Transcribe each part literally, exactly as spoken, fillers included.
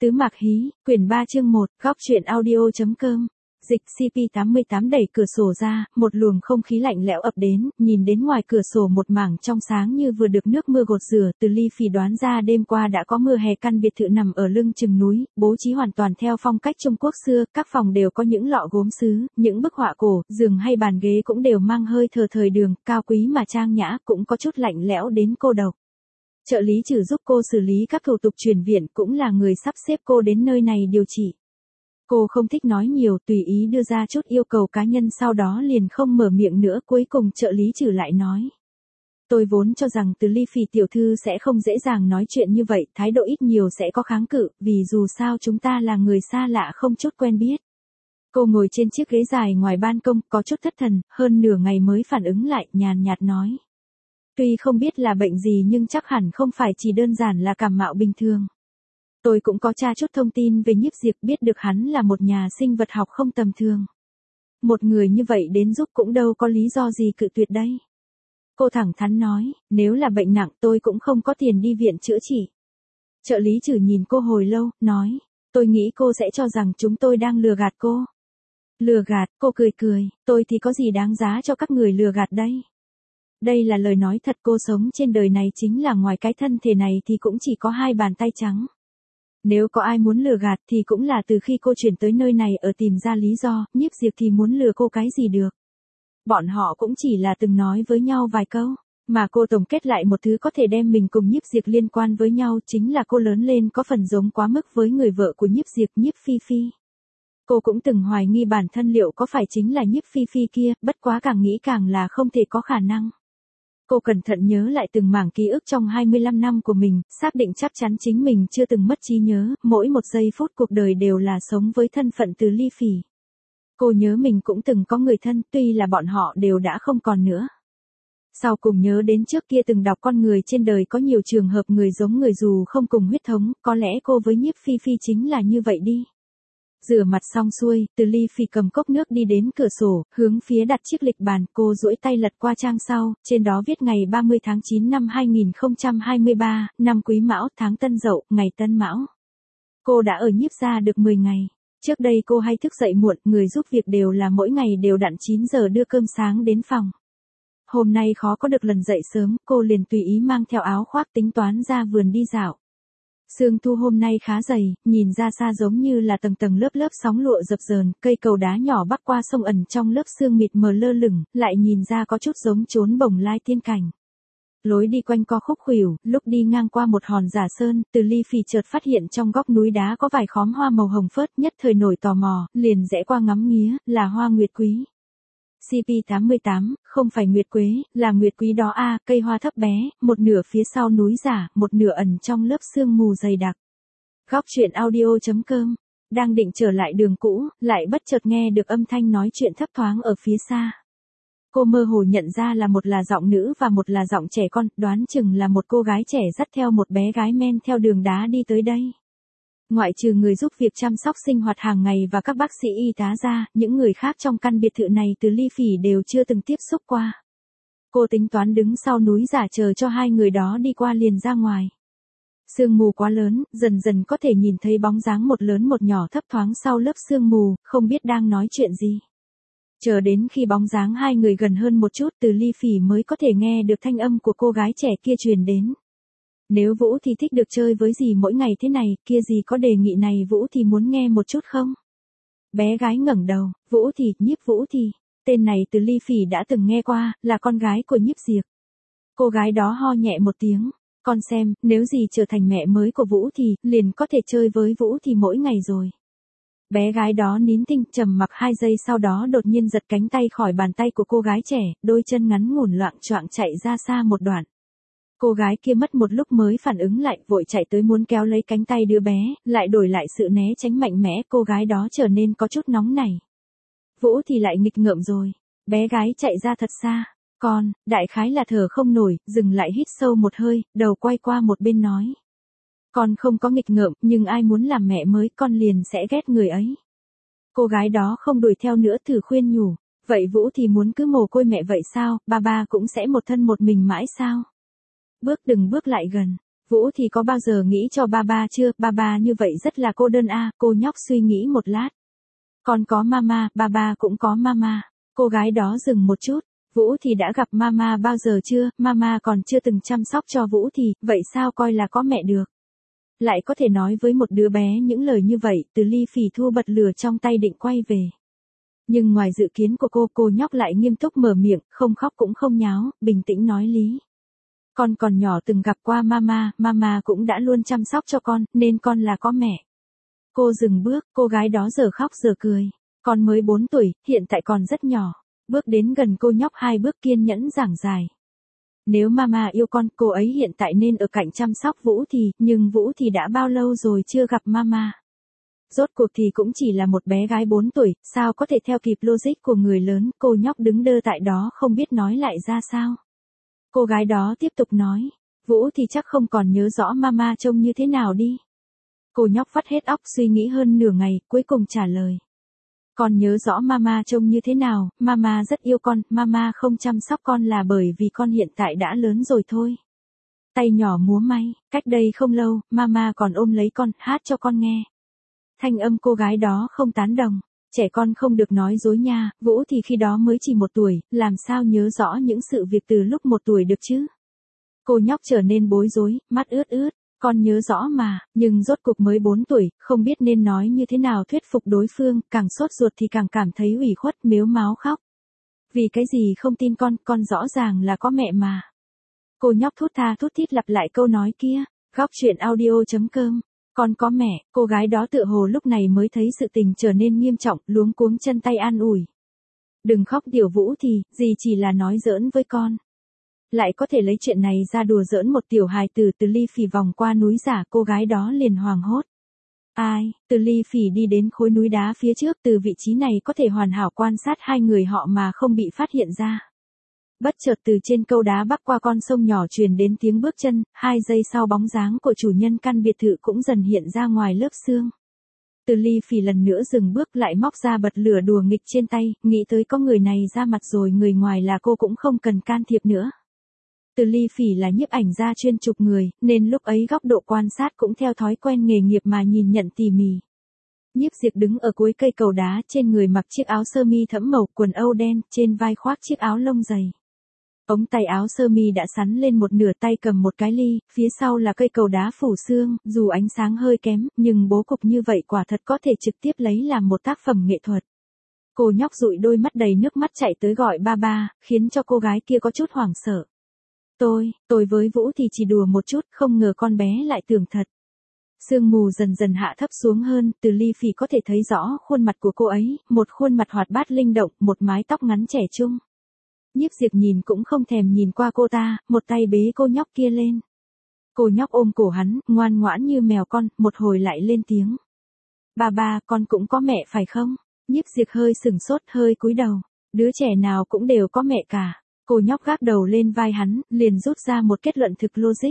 Tứ Mạc Hí, quyển ba chương một, góc truyện audio.com. Dịch xê pê tám mươi tám đẩy cửa sổ ra, một luồng không khí lạnh lẽo ập đến, nhìn đến ngoài cửa sổ một mảng trong sáng như vừa được nước mưa gột rửa. Từ Ly Phỉ đoán ra đêm qua đã có mưa hè. Căn biệt thự nằm ở lưng chừng núi, bố trí hoàn toàn theo phong cách Trung Quốc xưa, các phòng đều có những lọ gốm sứ, những bức họa cổ, giường hay bàn ghế cũng đều mang hơi thờ thời đường, cao quý mà trang nhã, cũng có chút lạnh lẽo đến cô độc. Trợ lý Trử giúp cô xử lý các thủ tục chuyển viện, cũng là người sắp xếp cô đến nơi này điều trị. Cô không thích nói nhiều, tùy ý đưa ra chút yêu cầu cá nhân, sau đó liền không mở miệng nữa. Cuối cùng trợ lý Trử lại nói: Tôi vốn cho rằng Từ Ly Phỉ tiểu thư sẽ không dễ dàng nói chuyện như vậy, thái độ ít nhiều sẽ có kháng cự, vì dù sao chúng ta là người xa lạ không chút quen biết. Cô ngồi trên chiếc ghế dài ngoài ban công, có chút thất thần, hơn nửa ngày mới phản ứng lại, nhàn nhạt nói: Tuy không biết là bệnh gì nhưng chắc hẳn không phải chỉ đơn giản là cảm mạo bình thường. Tôi cũng có tra chút thông tin về Nhiếp Diệp, biết được hắn là một nhà sinh vật học không tầm thường. Một người như vậy đến giúp cũng đâu có lý do gì cự tuyệt đây. Cô thẳng thắn nói, nếu là bệnh nặng tôi cũng không có tiền đi viện chữa trị. Trợ lý Trử nhìn cô hồi lâu, nói, tôi nghĩ cô sẽ cho rằng chúng tôi đang lừa gạt cô. Lừa gạt, cô cười cười, tôi thì có gì đáng giá cho các người lừa gạt đây. Đây là lời nói thật, cô sống trên đời này chính là ngoài cái thân thể này thì cũng chỉ có hai bàn tay trắng. Nếu có ai muốn lừa gạt thì cũng là từ khi cô chuyển tới nơi này ở tìm ra lý do. Nhiếp Diệp thì muốn lừa cô cái gì được. Bọn họ cũng chỉ là từng nói với nhau vài câu, mà cô tổng kết lại một thứ có thể đem mình cùng Nhiếp Diệp liên quan với nhau, chính là cô lớn lên có phần giống quá mức với người vợ của Nhiếp Diệp, Nhiếp Phi Phi. Cô cũng từng hoài nghi bản thân liệu có phải chính là Nhiếp Phi Phi kia, bất quá càng nghĩ càng là không thể có khả năng. Cô cẩn thận nhớ lại từng mảng ký ức trong hai mươi lăm năm của mình, xác định chắc chắn chính mình chưa từng mất trí nhớ, mỗi một giây phút cuộc đời đều là sống với thân phận Từ Ly Phỉ. Cô nhớ mình cũng từng có người thân, tuy là bọn họ đều đã không còn nữa. Sau cùng nhớ đến trước kia từng đọc con người trên đời có nhiều trường hợp người giống người dù không cùng huyết thống, có lẽ cô với Nhiếp Phi Phi chính là như vậy đi. Rửa mặt xong xuôi, Từ Ly Phỉ cầm cốc nước đi đến cửa sổ, hướng phía đặt chiếc lịch bàn, cô duỗi tay lật qua trang sau, trên đó viết ngày ba mươi tháng chín năm hai nghìn không trăm hai mươi ba, năm Quý Mão, tháng Tân Dậu, ngày Tân Mão. Cô đã ở Nhiếp gia được mười ngày. Trước đây cô hay thức dậy muộn, người giúp việc đều là mỗi ngày đều đặn chín giờ đưa cơm sáng đến phòng. Hôm nay khó có được lần dậy sớm, cô liền tùy ý mang theo áo khoác tính toán ra vườn đi dạo. Sương thu hôm nay khá dày, nhìn ra xa giống như là tầng tầng lớp lớp sóng lụa dập dờn, cây cầu đá nhỏ bắc qua sông ẩn trong lớp sương mịt mờ lơ lửng, lại nhìn ra có chút giống chốn bồng lai tiên cảnh. Lối đi quanh co khúc khuỷu, lúc đi ngang qua một hòn giả sơn, Từ Ly Phỉ chợt phát hiện trong góc núi đá có vài khóm hoa màu hồng phớt, nhất thời nổi tò mò, liền rẽ qua ngắm nghía, là hoa nguyệt quý. xê pê tám mươi tám, không phải nguyệt quế, là nguyệt quý đó a, à, cây hoa thấp bé, một nửa phía sau núi giả, một nửa ẩn trong lớp sương mù dày đặc. Góc truyện audio.com, đang định trở lại đường cũ, lại bất chợt nghe được âm thanh nói chuyện thấp thoáng ở phía xa. Cô mơ hồ nhận ra là một là giọng nữ và một là giọng trẻ con, đoán chừng là một cô gái trẻ dắt theo một bé gái men theo đường đá đi tới đây. Ngoại trừ người giúp việc chăm sóc sinh hoạt hàng ngày và các bác sĩ y tá ra, những người khác trong căn biệt thự này Từ Ly Phỉ đều chưa từng tiếp xúc qua. Cô tính toán đứng sau núi giả chờ cho hai người đó đi qua liền ra ngoài. Sương mù quá lớn, dần dần có thể nhìn thấy bóng dáng một lớn một nhỏ thấp thoáng sau lớp sương mù, không biết đang nói chuyện gì. Chờ đến khi bóng dáng hai người gần hơn một chút, Từ Ly Phỉ mới có thể nghe được thanh âm của cô gái trẻ kia truyền đến. Nếu Vũ thì thích được chơi với gì mỗi ngày thế này, kia gì có đề nghị này Vũ thì muốn nghe một chút không? Bé gái ngẩng đầu, Vũ thì, Nhiếp Vũ thì, tên này Từ Ly Phỉ đã từng nghe qua, là con gái của Nhiếp Diệp. Cô gái đó ho nhẹ một tiếng, con xem, nếu gì trở thành mẹ mới của Vũ thì, liền có thể chơi với Vũ thì mỗi ngày rồi. Bé gái đó nín thinh, trầm mặc hai giây sau đó đột nhiên giật cánh tay khỏi bàn tay của cô gái trẻ, đôi chân ngắn ngủn loạng choạng chạy ra xa một đoạn. Cô gái kia mất một lúc mới phản ứng lại, vội chạy tới muốn kéo lấy cánh tay đứa bé, lại đổi lại sự né tránh mạnh mẽ, cô gái đó trở nên có chút nóng nảy. Vũ thì lại nghịch ngợm rồi, bé gái chạy ra thật xa, con, đại khái là thở không nổi, dừng lại hít sâu một hơi, đầu quay qua một bên nói. Con không có nghịch ngợm, nhưng ai muốn làm mẹ mới con liền sẽ ghét người ấy. Cô gái đó không đuổi theo nữa, thử khuyên nhủ, vậy Vũ thì muốn cứ mồ côi mẹ vậy sao, ba ba cũng sẽ một thân một mình mãi sao? Bước từng bước lại gần, Vũ thì có bao giờ nghĩ cho ba ba chưa, ba ba như vậy rất là cô đơn à, cô nhóc suy nghĩ một lát. Con có mama, ba ba cũng có mama. Cô gái đó dừng một chút, Vũ thì đã gặp mama bao giờ chưa, mama còn chưa từng chăm sóc cho Vũ thì, vậy sao coi là có mẹ được. Lại có thể nói với một đứa bé những lời như vậy, Từ Ly phì thu bật lửa trong tay định quay về. Nhưng ngoài dự kiến của cô, cô nhóc lại nghiêm túc mở miệng, không khóc cũng không nháo, bình tĩnh nói lý. Con còn nhỏ từng gặp qua mama, mama cũng đã luôn chăm sóc cho con, nên con là có mẹ. Cô dừng bước, cô gái đó giờ khóc giờ cười. Con mới bốn tuổi, hiện tại còn rất nhỏ. Bước đến gần cô nhóc hai bước kiên nhẫn giảng giải. Nếu mama yêu con, cô ấy hiện tại nên ở cạnh chăm sóc Vũ thì, nhưng Vũ thì đã bao lâu rồi chưa gặp mama. Rốt cuộc thì cũng chỉ là một bé gái bốn tuổi, sao có thể theo kịp logic của người lớn, cô nhóc đứng đơ tại đó không biết nói lại ra sao. Cô gái đó tiếp tục nói, Vũ thì chắc không còn nhớ rõ mama trông như thế nào đi. Cô nhóc vắt hết óc suy nghĩ hơn nửa ngày, cuối cùng trả lời. Con nhớ rõ mama trông như thế nào, mama rất yêu con, mama không chăm sóc con là bởi vì con hiện tại đã lớn rồi thôi. Tay nhỏ múa may, cách đây không lâu, mama còn ôm lấy con, hát cho con nghe. Thanh âm cô gái đó không tán đồng, trẻ con không được nói dối nha, Vũ thì khi đó mới chỉ một tuổi, làm sao nhớ rõ những sự việc từ lúc một tuổi được chứ. Cô nhóc trở nên bối rối, mắt ướt ướt. Con nhớ rõ mà, nhưng rốt cuộc mới bốn tuổi, không biết nên nói như thế nào thuyết phục đối phương, càng sốt ruột thì càng cảm thấy ủy khuất, mếu máo khóc. Vì cái gì không tin con, con rõ ràng là có mẹ mà. Cô nhóc thút tha thút thít lặp lại câu nói kia, góc truyện audio chấm com. Con có mẹ, cô gái đó tựa hồ lúc này mới thấy sự tình trở nên nghiêm trọng, luống cuống chân tay an ủi. Đừng khóc tiểu Vũ thì, gì chỉ là nói giỡn với con. Lại có thể lấy chuyện này ra đùa giỡn một tiểu hài tử. Từ Ly phì vòng qua núi giả, cô gái đó liền hoảng hốt. Ai, Từ Ly phì đi đến khối núi đá phía trước, từ vị trí này có thể hoàn hảo quan sát hai người họ mà không bị phát hiện ra. Bất chợt từ trên câu đá bắc qua con sông nhỏ truyền đến tiếng bước chân, hai giây sau bóng dáng của chủ nhân căn biệt thự cũng dần hiện ra ngoài lớp sương. Từ Ly phì lần nữa dừng bước lại móc ra bật lửa đùa nghịch trên tay, nghĩ tới có người này ra mặt rồi người ngoài là cô cũng không cần can thiệp nữa. Từ Ly phì là nhiếp ảnh gia chuyên chụp người, nên lúc ấy góc độ quan sát cũng theo thói quen nghề nghiệp mà nhìn nhận tỉ mỉ. Nhiếp Diệp đứng ở cuối cây cầu đá, trên người mặc chiếc áo sơ mi thẫm màu, quần âu đen, trên vai khoác chiếc áo lông dày. Ống tay áo sơ mi đã sắn lên một nửa, tay cầm một cái ly, phía sau là cây cầu đá phủ sương, dù ánh sáng hơi kém, nhưng bố cục như vậy quả thật có thể trực tiếp lấy làm một tác phẩm nghệ thuật. Cô nhóc dụi đôi mắt đầy nước mắt chạy tới gọi ba ba, khiến cho cô gái kia có chút hoảng sợ. Tôi, tôi với Vũ thì chỉ đùa một chút, không ngờ con bé lại tưởng thật. Sương mù dần dần hạ thấp xuống hơn, Từ Ly phì có thể thấy rõ khuôn mặt của cô ấy, một khuôn mặt hoạt bát linh động, một mái tóc ngắn trẻ trung. Nhiếp Diệp nhìn cũng không thèm nhìn qua cô ta, một tay bế cô nhóc kia lên. Cô nhóc ôm cổ hắn, ngoan ngoãn như mèo con, một hồi lại lên tiếng. Ba ba, con cũng có mẹ phải không? Nhiếp Diệp hơi sừng sốt, hơi cúi đầu. Đứa trẻ nào cũng đều có mẹ cả. Cô nhóc gác đầu lên vai hắn, liền rút ra một kết luận thực logic.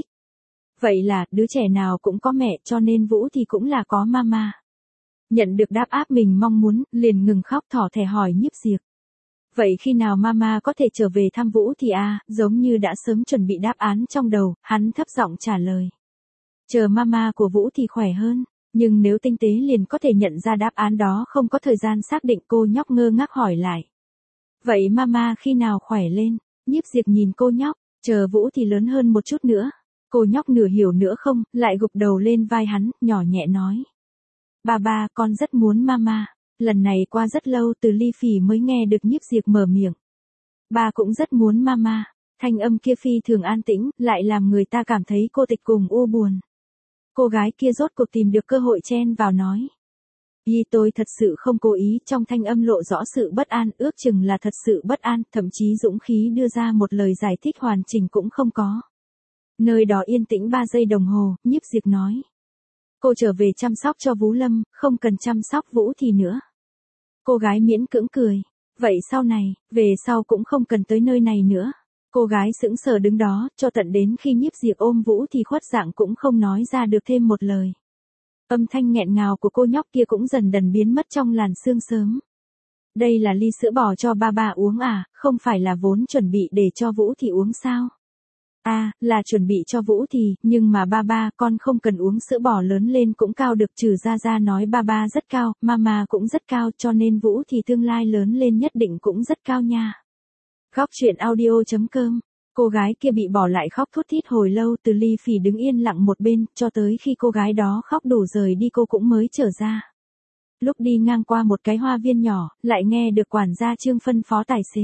Vậy là, đứa trẻ nào cũng có mẹ, cho nên Vũ thì cũng là có mama. Nhận được đáp áp mình mong muốn, liền ngừng khóc thỏ thẻ hỏi Nhiếp Diệp. Vậy khi nào mama có thể trở về thăm Vũ thì à, giống như đã sớm chuẩn bị đáp án trong đầu, hắn thấp giọng trả lời. Chờ mama của Vũ thì khỏe hơn, nhưng nếu tinh tế liền có thể nhận ra đáp án đó không có thời gian xác định. Cô nhóc ngơ ngác hỏi lại. Vậy mama khi nào khỏe lên? Nhiếp Diệp nhìn cô nhóc, chờ Vũ thì lớn hơn một chút nữa. Cô nhóc nửa hiểu nữa không, lại gục đầu lên vai hắn, nhỏ nhẹ nói. Ba ba, con rất muốn mama. Lần này qua rất lâu Từ Ly phì mới nghe được Nhiếp Diệp mở miệng. Ba cũng rất muốn mama. Thanh âm kia phi thường an tĩnh, lại làm người ta cảm thấy cô tịch cùng u buồn. Cô gái kia rốt cuộc tìm được cơ hội chen vào nói. Vì tôi thật sự không cố ý, trong thanh âm lộ rõ sự bất an, ước chừng là thật sự bất an, thậm chí dũng khí đưa ra một lời giải thích hoàn chỉnh cũng không có. Nơi đó yên tĩnh ba giây đồng hồ, Nhiếp Diệp nói. Cô trở về chăm sóc cho Vũ Lâm, không cần chăm sóc Vũ thì nữa. Cô gái miễn cưỡng cười. Vậy sau này, về sau cũng không cần tới nơi này nữa. Cô gái sững sờ đứng đó, cho tận đến khi Nhiếp Diệp ôm Vũ thì khuất dạng cũng không nói ra được thêm một lời. Âm thanh nghẹn ngào của cô nhóc kia cũng dần dần biến mất trong làn sương sớm. Đây là ly sữa bò cho ba ba uống à, không phải là vốn chuẩn bị để cho Vũ thì uống sao? À, là chuẩn bị cho Vũ thì, nhưng mà ba ba, con không cần uống sữa bò lớn lên cũng cao được, trừ ra ra nói ba ba rất cao, mama cũng rất cao, cho nên Vũ thì tương lai lớn lên nhất định cũng rất cao nha. Góc truyện audio chấm com. Cô gái kia bị bỏ lại khóc thút thít hồi lâu, Từ Ly Phỉ đứng yên lặng một bên, cho tới khi cô gái đó khóc đủ rời đi cô cũng mới trở ra. Lúc đi ngang qua một cái hoa viên nhỏ, lại nghe được quản gia Trương phân phó tài xế.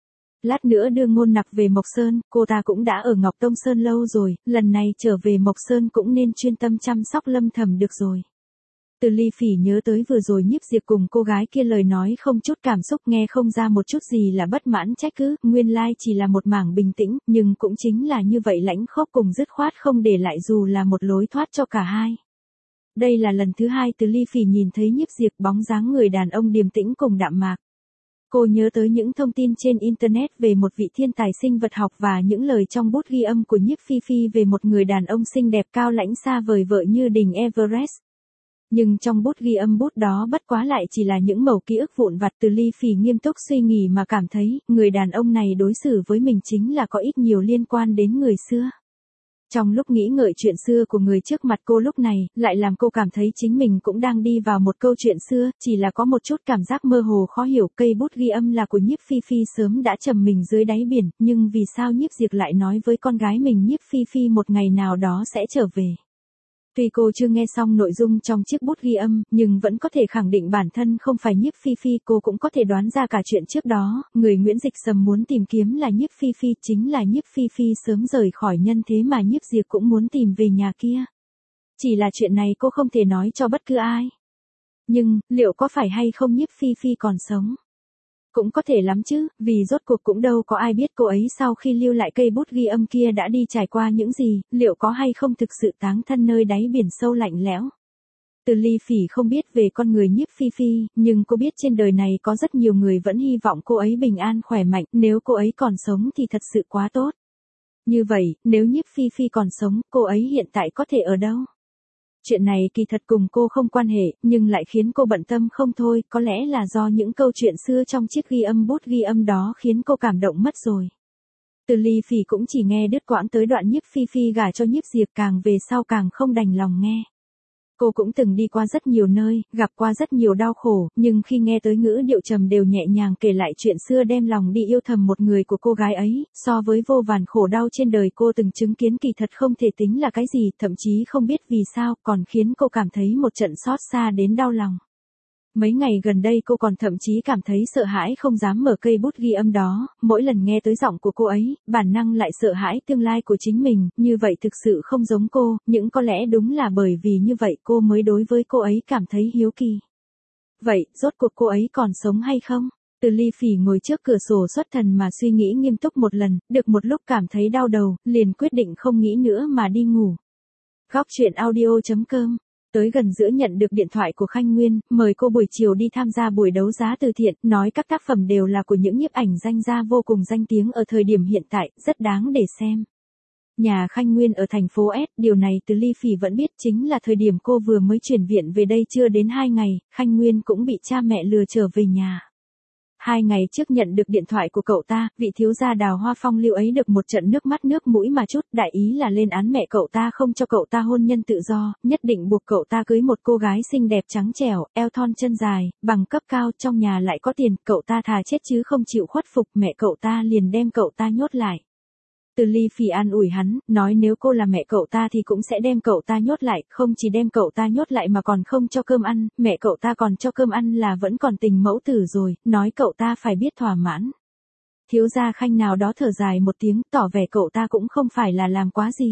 Lát nữa đưa Ngôn Nặc về Mộc Sơn, cô ta cũng đã ở Ngọc Tông Sơn lâu rồi, lần này trở về Mộc Sơn cũng nên chuyên tâm chăm sóc Lâm Thầm được rồi. Từ Ly Phỉ nhớ tới vừa rồi Nhiếp Diệp cùng cô gái kia lời nói không chút cảm xúc, nghe không ra một chút gì là bất mãn trách cứ, nguyên lai chỉ là một mảng bình tĩnh, nhưng cũng chính là như vậy lãnh khốc cùng dứt khoát không để lại dù là một lối thoát cho cả hai. Đây là lần thứ hai Từ Ly Phỉ nhìn thấy Nhiếp Diệp, bóng dáng người đàn ông điềm tĩnh cùng đạm mạc. Cô nhớ tới những thông tin trên Internet về một vị thiên tài sinh vật học và những lời trong bút ghi âm của Nhiếp Phi Phi về một người đàn ông xinh đẹp cao lãnh xa vời vợi như đỉnh Everest. Nhưng trong bút ghi âm bút đó bất quá lại chỉ là những mẩu ký ức vụn vặt. Từ Ly Phỉ nghiêm túc suy nghĩ mà cảm thấy, người đàn ông này đối xử với mình chính là có ít nhiều liên quan đến người xưa. Trong lúc nghĩ ngợi chuyện xưa của người trước mặt cô lúc này, lại làm cô cảm thấy chính mình cũng đang đi vào một câu chuyện xưa, chỉ là có một chút cảm giác mơ hồ khó hiểu. Cây bút ghi âm là của Nhiếp Phi Phi sớm đã trầm mình dưới đáy biển, nhưng vì sao Nhiếp Diệp lại nói với con gái mình Nhiếp Phi Phi một ngày nào đó sẽ trở về. Tuy cô chưa nghe xong nội dung trong chiếc bút ghi âm, nhưng vẫn có thể khẳng định bản thân không phải Nhiếp Phi Phi, cô cũng có thể đoán ra cả chuyện trước đó, người Nguyễn Dịch Sầm muốn tìm kiếm là Nhiếp Phi Phi, chính là Nhiếp Phi Phi sớm rời khỏi nhân thế mà Nhiếp Diệp cũng muốn tìm về nhà kia. Chỉ là chuyện này cô không thể nói cho bất cứ ai. Nhưng, liệu có phải hay không Nhiếp Phi Phi còn sống? Cũng có thể lắm chứ, vì rốt cuộc cũng đâu có ai biết cô ấy sau khi lưu lại cây bút ghi âm kia đã đi trải qua những gì, liệu có hay không thực sự táng thân nơi đáy biển sâu lạnh lẽo. Từ Ly Phỉ không biết về con người Nhiếp Phi Phi, nhưng cô biết trên đời này có rất nhiều người vẫn hy vọng cô ấy bình an khỏe mạnh, nếu cô ấy còn sống thì thật sự quá tốt. Như vậy, nếu Nhiếp Phi Phi còn sống, cô ấy hiện tại có thể ở đâu? Chuyện này kỳ thật cùng cô không quan hệ, nhưng lại khiến cô bận tâm không thôi, có lẽ là do những câu chuyện xưa trong chiếc ghi âm bút ghi âm đó khiến cô cảm động mất rồi. Từ Ly Phỉ cũng chỉ nghe đứt quãng tới đoạn Nhiếp Phi Phi gả cho Nhiếp Diệp, càng về sau càng không đành lòng nghe. Cô cũng từng đi qua rất nhiều nơi, gặp qua rất nhiều đau khổ, nhưng khi nghe tới ngữ điệu trầm đều nhẹ nhàng kể lại chuyện xưa đem lòng đi yêu thầm một người của cô gái ấy, so với vô vàn khổ đau trên đời cô từng chứng kiến kỳ thật không thể tính là cái gì, thậm chí không biết vì sao, còn khiến cô cảm thấy một trận xót xa đến đau lòng. Mấy ngày gần đây cô còn thậm chí cảm thấy sợ hãi không dám mở cây bút ghi âm đó, mỗi lần nghe tới giọng của cô ấy, bản năng lại sợ hãi tương lai của chính mình, như vậy thực sự không giống cô, nhưng có lẽ đúng là bởi vì như vậy cô mới đối với cô ấy cảm thấy hiếu kỳ. Vậy, rốt cuộc cô ấy còn sống hay không? Từ Ly Phỉ ngồi trước cửa sổ xuất thần mà suy nghĩ nghiêm túc một lần, được một lúc cảm thấy đau đầu, liền quyết định không nghĩ nữa mà đi ngủ. Góc truyện audio chấm com. Tới gần giữa nhận được điện thoại của Khanh Nguyên, mời cô buổi chiều đi tham gia buổi đấu giá từ thiện, nói các tác phẩm đều là của những nhiếp ảnh danh gia vô cùng danh tiếng ở thời điểm hiện tại, rất đáng để xem. Nhà Khanh Nguyên ở thành phố S, điều này Từ Ly Phỉ vẫn biết, chính là thời điểm cô vừa mới chuyển viện về đây chưa đến hai ngày, Khanh Nguyên cũng bị cha mẹ lừa trở về nhà. Hai ngày trước nhận được điện thoại của cậu ta, vị thiếu gia Đào Hoa Phong lưu ấy được một trận nước mắt nước mũi mà chút, đại ý là lên án mẹ cậu ta không cho cậu ta hôn nhân tự do, nhất định buộc cậu ta cưới một cô gái xinh đẹp trắng trẻo, eo thon chân dài, bằng cấp cao, trong nhà lại có tiền, cậu ta thà chết chứ không chịu khuất phục, mẹ cậu ta liền đem cậu ta nhốt lại. Từ Ly Phỉ an ủi hắn, nói nếu cô là mẹ cậu ta thì cũng sẽ đem cậu ta nhốt lại, không chỉ đem cậu ta nhốt lại mà còn không cho cơm ăn, mẹ cậu ta còn cho cơm ăn là vẫn còn tình mẫu tử rồi, nói cậu ta phải biết thỏa mãn. Thiếu gia Khanh nào đó thở dài một tiếng, tỏ vẻ cậu ta cũng không phải là làm quá gì.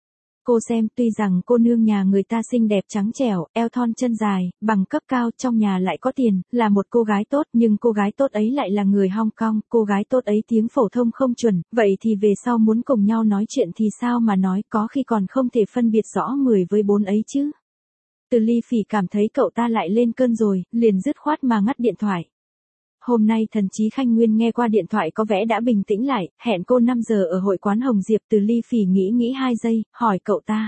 Cô xem, tuy rằng cô nương nhà người ta xinh đẹp trắng trẻo, eo thon chân dài, bằng cấp cao, trong nhà lại có tiền, là một cô gái tốt, nhưng cô gái tốt ấy lại là người Hong Kong, cô gái tốt ấy tiếng phổ thông không chuẩn, vậy thì về sau muốn cùng nhau nói chuyện thì sao mà nói, có khi còn không thể phân biệt rõ mười với bốn ấy chứ. Từ Ly Phỉ cảm thấy cậu ta lại lên cơn rồi, liền dứt khoát mà ngắt điện thoại. Hôm nay thần chí Khanh Nguyên nghe qua điện thoại có vẻ đã bình tĩnh lại, hẹn cô năm giờ ở hội quán Hồng Diệp. Từ Ly Phỉ nghĩ nghĩ hai giây, hỏi cậu ta.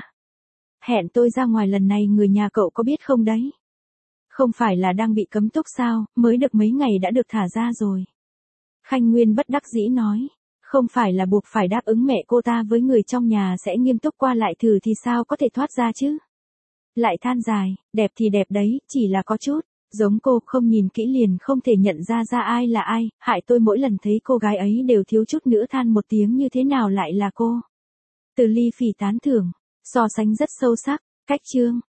Hẹn tôi ra ngoài lần này người nhà cậu có biết không đấy? Không phải là đang bị cấm túc sao, mới được mấy ngày đã được thả ra rồi. Khanh Nguyên bất đắc dĩ nói. Không phải là buộc phải đáp ứng mẹ cô ta với người trong nhà sẽ nghiêm túc qua lại thử thì sao có thể thoát ra chứ. Lại than dài, đẹp thì đẹp đấy, chỉ là có chút, giống cô, không nhìn kỹ liền không thể nhận ra ra ai là ai, hại tôi mỗi lần thấy cô gái ấy đều thiếu chút nữa than một tiếng như thế nào lại là cô. Từ Ly Phỉ tán thưởng, so sánh rất sâu sắc, cách chương,